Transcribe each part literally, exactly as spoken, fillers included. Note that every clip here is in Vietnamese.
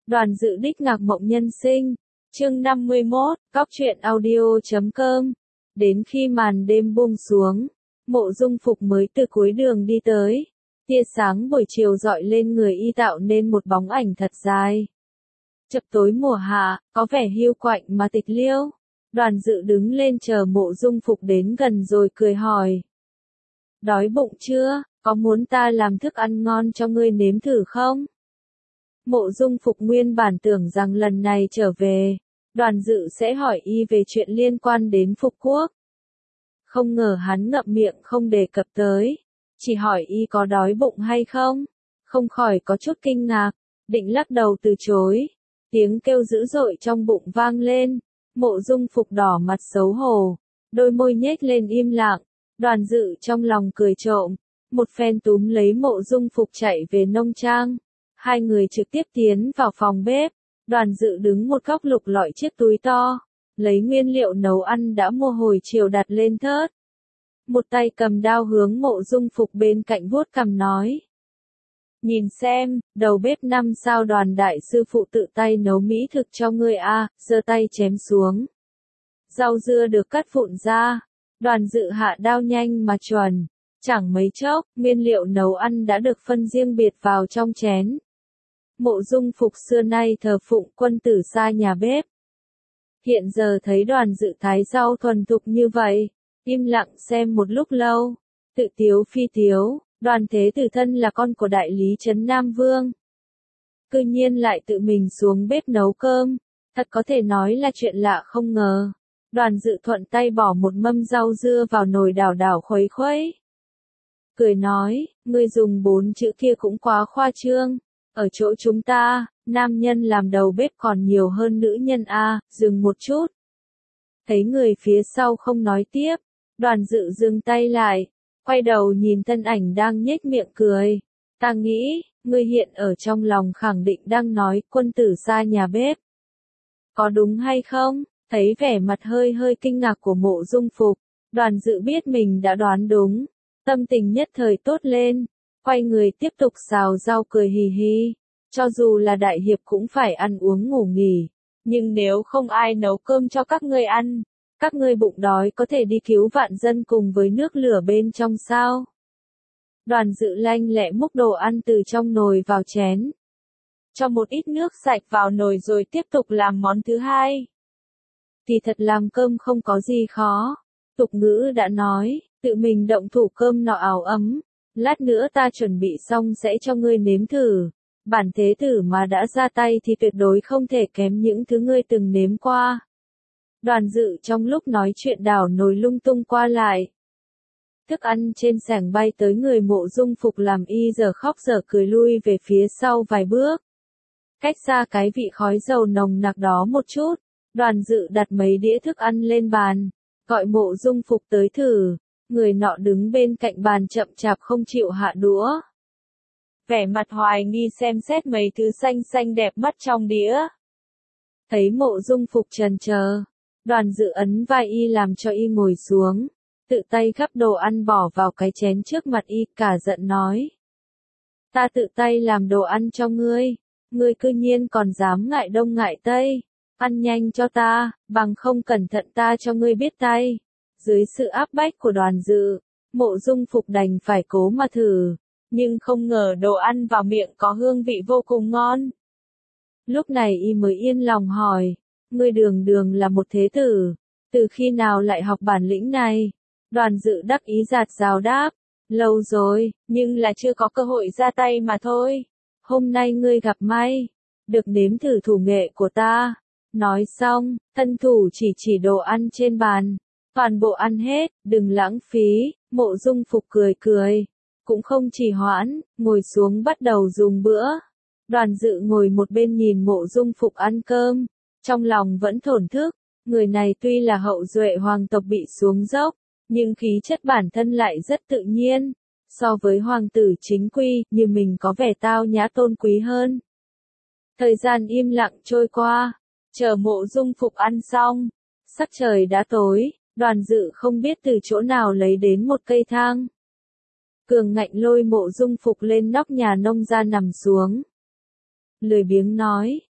Đoàn Dự đích ngạc mộng nhân sinh. Chương năm mươi mốt, cóc truyện audio chấm com. Đến khi màn đêm buông xuống, Mộ Dung Phục mới từ cuối đường đi tới. Tia sáng buổi chiều rọi lên người y tạo nên một bóng ảnh thật dài. Chập tối mùa hạ, có vẻ hiu quạnh mà tịch liêu. Đoàn Dự đứng lên chờ Mộ Dung Phục đến gần rồi cười hỏi. Đói bụng chưa, có muốn ta làm thức ăn ngon cho ngươi nếm thử không? Mộ Dung Phục nguyên bản tưởng rằng lần này trở về, Đoàn Dự sẽ hỏi y về chuyện liên quan đến Phục Quốc. Không ngờ hắn ngậm miệng không đề cập tới, chỉ hỏi y có đói bụng hay không, không khỏi có chút kinh ngạc, định lắc đầu từ chối. Tiếng kêu dữ dội trong bụng vang lên, Mộ Dung Phục đỏ mặt xấu hổ, đôi môi nhếch lên im lặng. Đoàn Dự trong lòng cười trộm, một phen túm lấy Mộ Dung Phục chạy về nông trang. Hai người trực tiếp tiến vào phòng bếp, Đoàn Dự đứng một góc lục lọi chiếc túi to, lấy nguyên liệu nấu ăn đã mua hồi chiều đặt lên thớt. Một tay cầm đao hướng Mộ Dung Phục bên cạnh vuốt cằm nói. Nhìn xem, đầu bếp năm sao Đoàn đại sư phụ tự tay nấu mỹ thực cho ngươi a, giơ tay chém xuống. Rau dưa được cắt vụn ra, Đoàn Dự hạ đao nhanh mà chuẩn, chẳng mấy chốc, nguyên liệu nấu ăn đã được phân riêng biệt vào trong chén. Mộ Dung Phục xưa nay thờ phụng quân tử xa nhà bếp. Hiện giờ thấy Đoàn Dự thái rau thuần thục như vậy, im lặng xem một lúc lâu, tự tiếu phi tiếu, Đoàn thế tử thân là con của đại lý trấn Nam Vương. Cư nhiên lại tự mình xuống bếp nấu cơm, thật có thể nói là chuyện lạ không ngờ. Đoàn Dự thuận tay bỏ một mâm rau dưa vào nồi đảo đảo khuấy khuấy. Cười nói, ngươi dùng bốn chữ kia cũng quá khoa trương. Ở chỗ chúng ta, nam nhân làm đầu bếp còn nhiều hơn nữ nhân a. Dừng một chút. Thấy người phía sau không nói tiếp, Đoàn Dự dừng tay lại, quay đầu nhìn thân ảnh đang nhếch miệng cười. Ta nghĩ, ngươi hiện ở trong lòng khẳng định đang nói quân tử xa nhà bếp. Có đúng hay không? Thấy vẻ mặt hơi hơi kinh ngạc của Mộ Dung Phục, Đoàn Dự biết mình đã đoán đúng, tâm tình nhất thời tốt lên, quay người tiếp tục xào rau cười hì hì. Cho dù là đại hiệp cũng phải ăn uống ngủ nghỉ, nhưng nếu không ai nấu cơm cho các ngươi ăn, các ngươi bụng đói có thể đi cứu vạn dân cùng với nước lửa bên trong sao? Đoàn Dự lanh lẹ múc đồ ăn từ trong nồi vào chén, cho một ít nước sạch vào nồi rồi tiếp tục làm món thứ hai. Thì thật làm cơm không có gì khó, tục ngữ đã nói, tự mình động thủ cơm nọ áo ấm, lát nữa ta chuẩn bị xong sẽ cho ngươi nếm thử. Bản thế tử mà đã ra tay thì tuyệt đối không thể kém những thứ ngươi từng nếm qua. Đoàn Dự trong lúc nói chuyện đảo nồi lung tung qua lại. Thức ăn trên sảnh bay tới người Mộ Dung Phục làm y giờ khóc giờ cười lui về phía sau vài bước. Cách xa cái vị khói dầu nồng nặc đó một chút, Đoàn Dự đặt mấy đĩa thức ăn lên bàn, gọi Mộ Dung Phục tới thử. Người nọ đứng bên cạnh bàn chậm chạp không chịu hạ đũa. Vẻ mặt hoài nghi xem xét mấy thứ xanh xanh đẹp mắt trong đĩa. Thấy Mộ Dung Phục chần chờ, Đoàn Dự ấn vai y làm cho y ngồi xuống, tự tay gắp đồ ăn bỏ vào cái chén trước mặt y, cả giận nói. Ta tự tay làm đồ ăn cho ngươi, ngươi cư nhiên còn dám ngại đông ngại tây, ăn nhanh cho ta, bằng không cẩn thận ta cho ngươi biết tay. Dưới sự áp bách của Đoàn Dự, Mộ Dung Phục đành phải cố mà thử. Nhưng không ngờ đồ ăn vào miệng có hương vị vô cùng ngon. Lúc này y mới yên lòng hỏi, ngươi đường đường là một thế tử, từ khi nào lại học bản lĩnh này? Đoàn Dự đắc ý giạt rào đáp, lâu rồi, nhưng là chưa có cơ hội ra tay mà thôi. Hôm nay ngươi gặp may, được nếm thử thủ nghệ của ta. Nói xong, thân thủ chỉ chỉ đồ ăn trên bàn, toàn bộ ăn hết, đừng lãng phí. Mộ Dung Phục cười cười. Cũng không trì hoãn, ngồi xuống bắt đầu dùng bữa. Đoàn Dự ngồi một bên nhìn Mộ Dung Phục ăn cơm, trong lòng vẫn thổn thức, người này tuy là hậu duệ hoàng tộc bị xuống dốc, nhưng khí chất bản thân lại rất tự nhiên, so với hoàng tử chính quy, như mình có vẻ tao nhã tôn quý hơn. Thời gian im lặng trôi qua, chờ Mộ Dung Phục ăn xong, sắc trời đã tối, Đoàn Dự không biết từ chỗ nào lấy đến một cây thang. Cường ngạnh lôi Mộ Dung Phục lên nóc nhà nông ra nằm xuống. Lười biếng nói,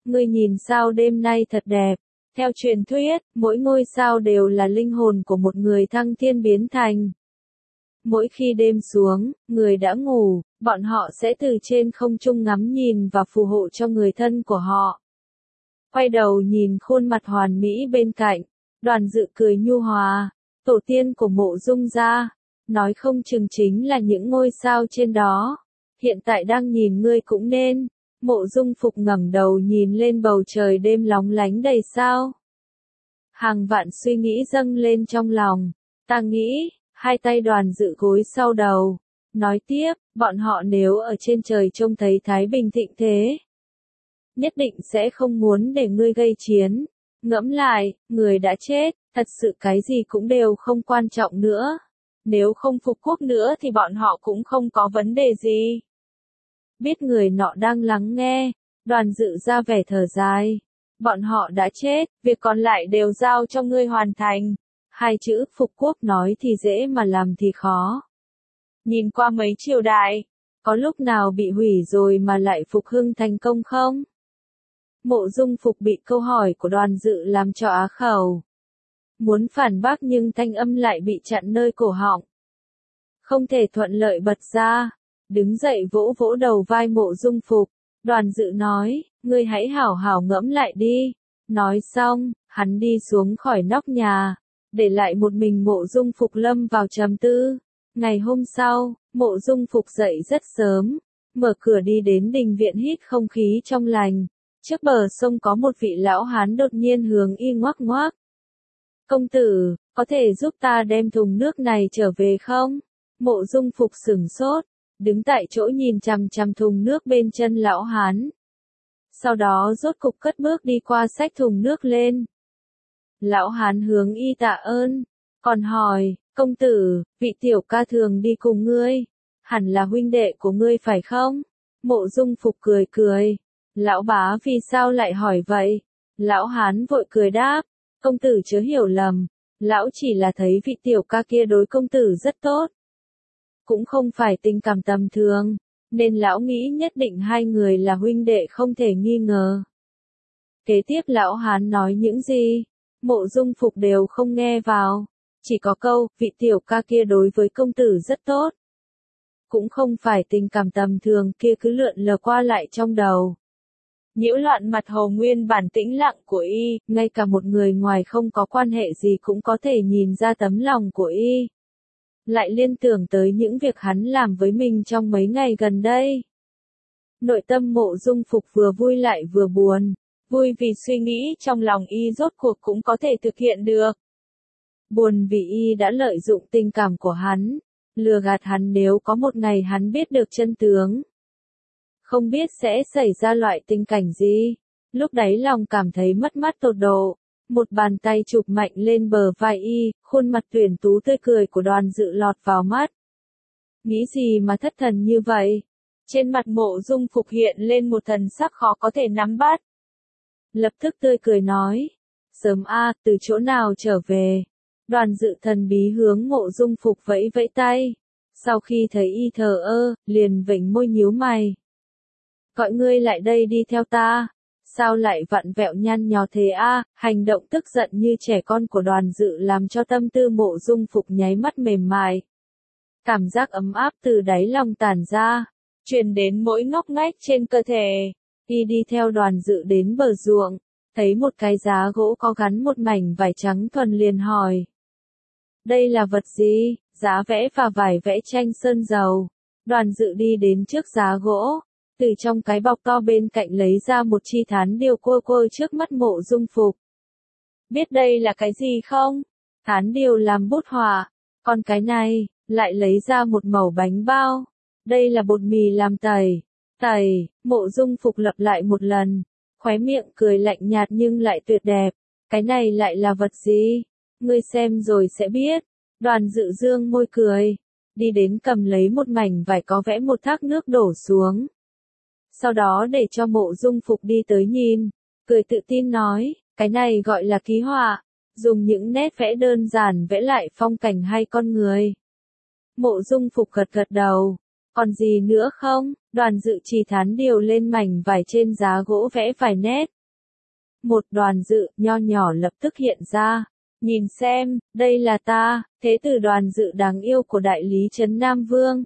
ngươi nhìn sao đêm nay thật đẹp. Theo truyền thuyết, mỗi ngôi sao đều là linh hồn của một người thăng thiên biến thành. Mỗi khi đêm xuống, người đã ngủ, bọn họ sẽ từ trên không trung ngắm nhìn và phù hộ cho người thân của họ. Quay đầu nhìn khuôn mặt hoàn mỹ bên cạnh, Đoàn Dự cười nhu hòa, tổ tiên của Mộ Dung gia, nói không chừng chính là những ngôi sao trên đó. Hiện tại đang nhìn ngươi cũng nên. Mộ Dung Phục ngẩng đầu nhìn lên bầu trời đêm lóng lánh đầy sao. Hàng vạn suy nghĩ dâng lên trong lòng. Ta nghĩ, hai tay Đoàn Dự gối sau đầu. Nói tiếp, bọn họ nếu ở trên trời trông thấy Thái Bình thịnh thế, nhất định sẽ không muốn để ngươi gây chiến. Ngẫm lại, người đã chết, thật sự cái gì cũng đều không quan trọng nữa. Nếu không phục quốc nữa thì bọn họ cũng không có vấn đề gì. Biết người nọ đang lắng nghe, Đoàn Dự ra vẻ thở dài. Bọn họ đã chết, việc còn lại đều giao cho ngươi hoàn thành. Hai chữ phục quốc nói thì dễ mà làm thì khó. Nhìn qua mấy triều đại, có lúc nào bị hủy rồi mà lại phục hưng thành công không? Mộ Dung Phục bị câu hỏi của Đoàn Dự làm cho á khẩu. Muốn phản bác nhưng thanh âm lại bị chặn nơi cổ họng. Không thể thuận lợi bật ra. Đứng dậy vỗ vỗ đầu vai Mộ Dung Phục. Đoàn Dự nói, ngươi hãy hảo hảo ngẫm lại đi. Nói xong, hắn đi xuống khỏi nóc nhà, để lại một mình Mộ Dung Phục lâm vào trầm tư. Ngày hôm sau, Mộ Dung Phục dậy rất sớm, mở cửa đi đến đình viện hít không khí trong lành. Trước bờ sông có một vị lão hán đột nhiên hướng y ngoác ngoác. Công tử, có thể giúp ta đem thùng nước này trở về không? Mộ Dung Phục sửng sốt, đứng tại chỗ nhìn chằm chằm thùng nước bên chân lão hán. Sau đó rốt cục cất bước đi qua xách thùng nước lên. Lão hán hướng y tạ ơn, còn hỏi, công tử, vị tiểu ca thường đi cùng ngươi, hẳn là huynh đệ của ngươi phải không? Mộ Dung Phục cười cười, lão bá vì sao lại hỏi vậy? Lão hán vội cười đáp, công tử chớ hiểu lầm, lão chỉ là thấy vị tiểu ca kia đối công tử rất tốt. Cũng không phải tình cảm tầm thường, nên lão nghĩ nhất định hai người là huynh đệ không thể nghi ngờ. Kế tiếp lão hán nói những gì, Mộ Dung Phục đều không nghe vào, chỉ có câu, vị tiểu ca kia đối với công tử rất tốt. Cũng không phải tình cảm tầm thường kia cứ lượn lờ qua lại trong đầu. Nhiễu loạn mặt hồ nguyên bản tĩnh lặng của y, ngay cả một người ngoài không có quan hệ gì cũng có thể nhìn ra tấm lòng của y. Lại liên tưởng tới những việc hắn làm với mình trong mấy ngày gần đây. Nội tâm Mộ Dung Phục vừa vui lại vừa buồn, vui vì suy nghĩ trong lòng y rốt cuộc cũng có thể thực hiện được. Buồn vì y đã lợi dụng tình cảm của hắn, lừa gạt hắn nếu có một ngày hắn biết được chân tướng. Không biết sẽ xảy ra loại tình cảnh gì, lúc đấy lòng cảm thấy mất mát tột độ. Một bàn tay chụp mạnh lên bờ vai y, khuôn mặt tuyển tú tươi cười của Đoàn Dự lọt vào mắt. Nghĩ gì mà thất thần như vậy? Trên mặt Mộ Dung Phục hiện lên một thần sắc khó có thể nắm bắt. Lập tức tươi cười nói, sớm a, từ chỗ nào trở về? Đoàn Dự thần bí hướng Mộ Dung Phục vẫy vẫy tay. Sau khi thấy y thờ ơ, liền vểnh môi nhíu mày. Gọi ngươi lại đây đi theo ta. Sao lại vặn vẹo nhăn nhó thế a? Hành động tức giận như trẻ con của Đoàn Dự làm cho tâm tư Mộ Dung Phục nháy mắt mềm mại. Cảm giác ấm áp từ đáy lòng tản ra, truyền đến mỗi ngóc ngách trên cơ thể. Y đi theo Đoàn Dự đến bờ ruộng, thấy một cái giá gỗ có gắn một mảnh vải trắng thuần liền hỏi. Đây là vật gì? Giá vẽ và vải vẽ tranh sơn dầu. Đoàn Dự đi đến trước giá gỗ, từ trong cái bọc to bên cạnh lấy ra một chi thán điêu cua cua trước mắt Mộ Dung Phục. Biết đây là cái gì không? Thán điêu làm bút họa, còn cái này, lại lấy ra một mẩu bánh bao. Đây là bột mì làm tẩy. Tẩy, Mộ Dung Phục lặp lại một lần, khóe miệng cười lạnh nhạt nhưng lại tuyệt đẹp. Cái này lại là vật gì? Ngươi xem rồi sẽ biết. Đoàn Dự dương môi cười, đi đến cầm lấy một mảnh vải có vẽ một thác nước đổ xuống. Sau đó để cho Mộ Dung Phục đi tới nhìn, cười tự tin nói, cái này gọi là ký họa, dùng những nét vẽ đơn giản vẽ lại phong cảnh hay con người. Mộ Dung Phục gật gật đầu, Còn gì nữa không? Đoàn dự chỉ thán điều lên mảnh vải trên giá gỗ vẽ vài nét. Một đoàn dự nho nhỏ lập tức hiện ra. Nhìn xem, đây là ta, thế tử Đoàn dự đáng yêu của đại lý Trấn Nam Vương.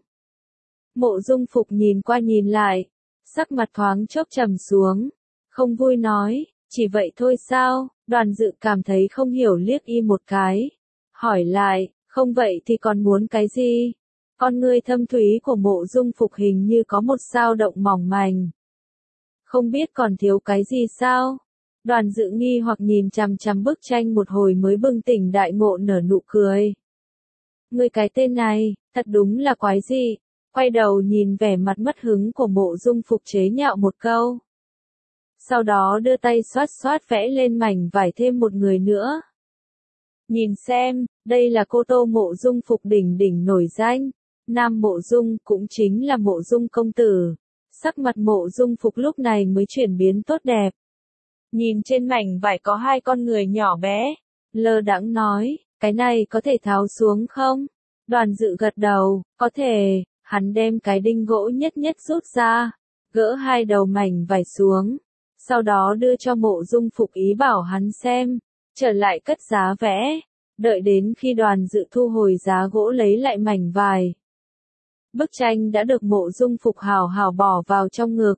Mộ Dung Phục nhìn qua nhìn lại, sắc mặt thoáng chốc trầm xuống, không vui nói, chỉ vậy thôi sao? Đoàn dự cảm thấy không hiểu liếc y một cái, hỏi lại, không vậy thì còn muốn cái gì? Con ngươi thâm thúy của Mộ Dung Phục hình như có một dao động mỏng manh. Không biết còn thiếu cái gì sao? Đoàn dự nghi hoặc nhìn chằm chằm bức tranh một hồi mới bừng tỉnh đại ngộ nở nụ cười. Ngươi cái tên này, thật đúng là quái dị. Quay đầu nhìn vẻ mặt mất hứng của Mộ Dung Phục chế nhạo một câu. Sau đó đưa tay xoát xoát vẽ lên mảnh vải thêm một người nữa. Nhìn xem, đây là cô Tô Mộ Dung Phục đỉnh đỉnh nổi danh. Nam Mộ Dung cũng chính là Mộ Dung công tử. Sắc mặt Mộ Dung Phục lúc này mới chuyển biến tốt đẹp. Nhìn trên mảnh vải có hai con người nhỏ bé. Lơ đãng nói, cái này có thể tháo xuống không? Đoàn dự gật đầu, có thể. Hắn đem cái đinh gỗ nhất nhất rút ra, gỡ hai đầu mảnh vải xuống, sau đó đưa cho Mộ Dung Phục ý bảo hắn xem, trở lại cất giá vẽ, đợi đến khi Đoàn dự thu hồi giá gỗ lấy lại mảnh vải. Bức tranh đã được Mộ Dung Phục hào hào bỏ vào trong ngực.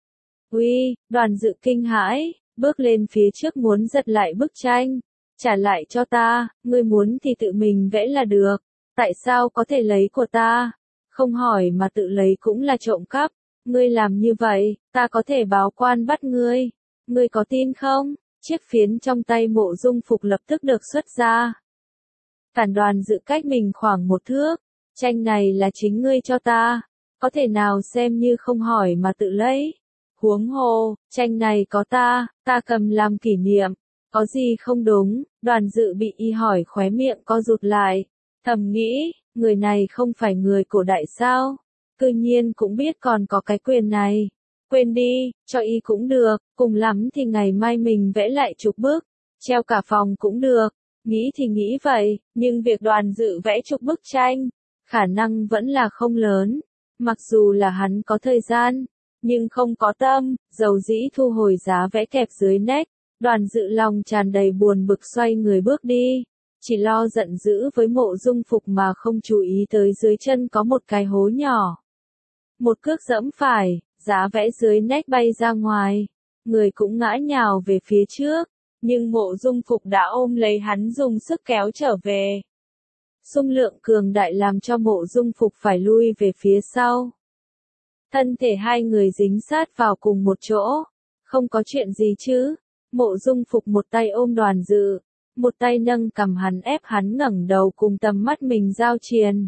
Uy, Đoàn dự kinh hãi, bước lên phía trước muốn giật lại bức tranh, trả lại cho ta, ngươi muốn thì tự mình vẽ là được, tại sao có thể lấy của ta? Không hỏi mà tự lấy cũng là trộm cắp, ngươi làm như vậy, ta có thể báo quan bắt ngươi, ngươi có tin không? Chiếc phiến trong tay Mộ Dung Phục lập tức được xuất ra. Cản Đoàn dự cách mình khoảng một thước, tranh này là chính ngươi cho ta, có thể nào xem như không hỏi mà tự lấy. Huống hồ, tranh này có ta, ta cầm làm kỷ niệm, có gì không đúng? Đoàn dự bị y hỏi khóe miệng co rụt lại, thầm nghĩ, người này không phải người cổ đại sao? Cư nhiên cũng biết còn có cái quyền này. Quên đi, cho y cũng được, cùng lắm thì ngày mai mình vẽ lại chục bức, treo cả phòng cũng được. Nghĩ thì nghĩ vậy, nhưng việc Đoàn dự vẽ chục bức tranh, khả năng vẫn là không lớn. Mặc dù là hắn có thời gian, nhưng không có tâm, dầu dĩ thu hồi giá vẽ kẹp dưới nách. Đoàn dự lòng tràn đầy buồn bực xoay người bước đi. Chỉ lo giận dữ với Mộ Dung Phục mà không chú ý tới dưới chân có một cái hố nhỏ. Một cước giẫm phải, giá vẽ dưới nách bay ra ngoài, người cũng ngã nhào về phía trước, nhưng Mộ Dung Phục đã ôm lấy hắn dùng sức kéo trở về. Xung lượng cường đại làm cho Mộ Dung Phục phải lui về phía sau. Thân thể hai người dính sát vào cùng một chỗ, không có chuyện gì chứ? Mộ Dung Phục một tay ôm Đoàn dự, một tay nâng cầm hắn ép hắn ngẩng đầu cùng tầm mắt mình giao triền.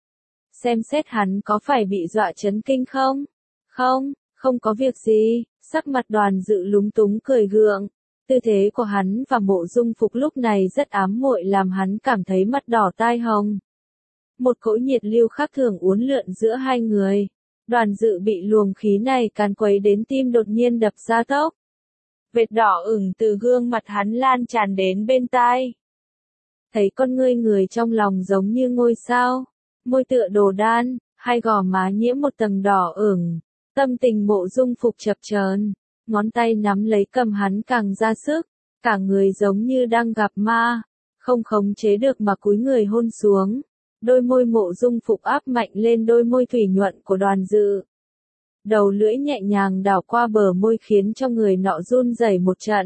Xem xét hắn có phải bị dọa chấn kinh không? Không, không có việc gì, sắc mặt Đoàn dự lúng túng cười gượng. Tư thế của hắn và Mộ Dung Phục lúc này rất ám muội làm hắn cảm thấy mắt đỏ tai hồng. Một cỗ nhiệt lưu khác thường uốn lượn giữa hai người. Đoàn dự bị luồng khí này càn quấy đến tim đột nhiên đập ra tốc. Vệt đỏ ửng từ gương mặt hắn lan tràn đến bên tai. Thấy con ngươi người trong lòng giống như ngôi sao, môi tựa đồ đan, hai gò má nhiễm một tầng đỏ ửng, tâm tình Mộ Dung Phục chập chờn, ngón tay nắm lấy cầm hắn càng ra sức, cả người giống như đang gặp ma, không khống chế được mà cúi người hôn xuống. Đôi môi Mộ Dung Phục áp mạnh lên đôi môi thủy nhuận của Đoàn dự. Đầu lưỡi nhẹ nhàng đảo qua bờ môi khiến cho người nọ run rẩy một trận.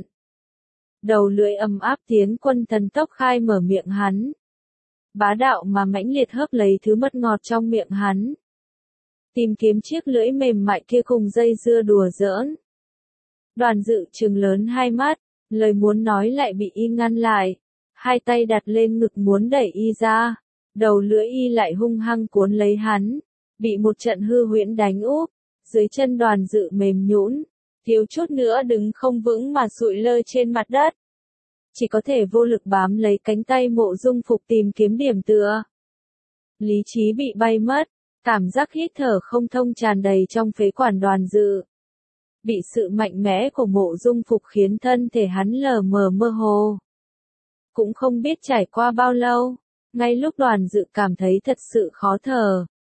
Đầu lưỡi ấm áp tiến quân thần tốc khai mở miệng hắn. Bá đạo mà mãnh liệt hớp lấy thứ mật ngọt trong miệng hắn. Tìm kiếm chiếc lưỡi mềm mại kia cùng dây dưa đùa giỡn. Đoàn dự trừng lớn hai mắt, lời muốn nói lại bị y ngăn lại. Hai tay đặt lên ngực muốn đẩy y ra. Đầu lưỡi y lại hung hăng cuốn lấy hắn. Bị một trận hư huyễn đánh úp. Dưới chân Đoàn dự mềm nhũn, thiếu chút nữa đứng không vững mà sụi lơ trên mặt đất. Chỉ có thể vô lực bám lấy cánh tay Mộ Dung Phục tìm kiếm điểm tựa. Lý trí bị bay mất, cảm giác hít thở không thông tràn đầy trong phế quản Đoàn dự. Bị sự mạnh mẽ của Mộ Dung Phục khiến thân thể hắn lờ mờ mơ hồ. Cũng không biết trải qua bao lâu, ngay lúc Đoàn dự cảm thấy thật sự khó thở,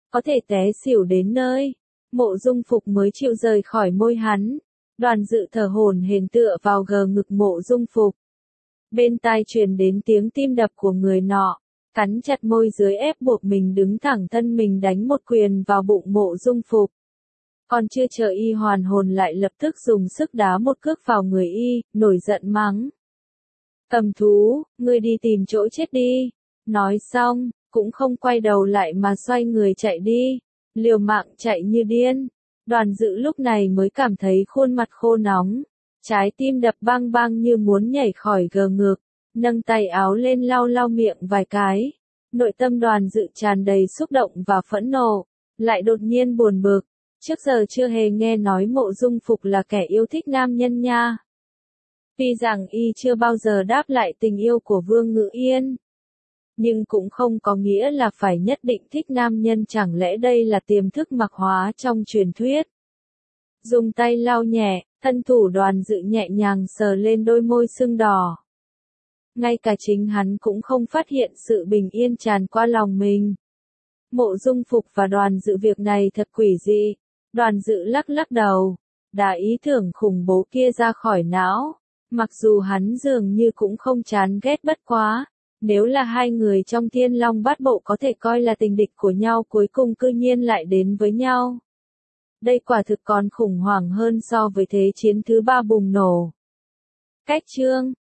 có thể té xỉu đến nơi. Mộ Dung Phục mới chịu rời khỏi môi hắn. Đoàn Dự thở hổn hển tựa vào gờ ngực Mộ Dung Phục. Bên tai truyền đến tiếng tim đập của người nọ, cắn chặt môi dưới ép buộc mình đứng thẳng thân mình đánh một quyền vào bụng Mộ Dung Phục. Còn chưa chờ y hoàn hồn lại lập tức dùng sức đá một cước vào người y, nổi giận mắng. Cầm thú, ngươi đi tìm chỗ chết đi. Nói xong, cũng không quay đầu lại mà xoay người chạy đi, liều mạng chạy như điên. Đoàn Dự lúc này mới cảm thấy khuôn mặt khô nóng, trái tim đập bang bang như muốn nhảy khỏi gờ ngực, nâng tay áo lên lau lau miệng vài cái. Nội tâm Đoàn Dự tràn đầy xúc động và phẫn nộ, lại đột nhiên buồn bực. Trước giờ chưa hề nghe nói Mộ Dung Phục là kẻ yêu thích nam nhân nha. Tuy rằng y chưa bao giờ đáp lại tình yêu của Vương Ngự Yên, nhưng cũng không có nghĩa là phải nhất định thích nam nhân, chẳng lẽ đây là tiềm thức mặc hóa trong truyền thuyết. Dùng tay lau nhẹ, thân thủ Đoàn Dự nhẹ nhàng sờ lên đôi môi sưng đỏ. Ngay cả chính hắn cũng không phát hiện sự bình yên tràn qua lòng mình. Mộ Dung Phục và Đoàn Dự việc này thật quỷ dị. Đoàn Dự lắc lắc đầu, đá ý tưởng khủng bố kia ra khỏi não. Mặc dù hắn dường như cũng không chán ghét, bất quá, nếu là hai người trong Thiên Long Bát Bộ có thể coi là tình địch của nhau, cuối cùng cư nhiên lại đến với nhau. Đây quả thực còn khủng hoảng hơn so với thế chiến thứ ba bùng nổ. Cách chương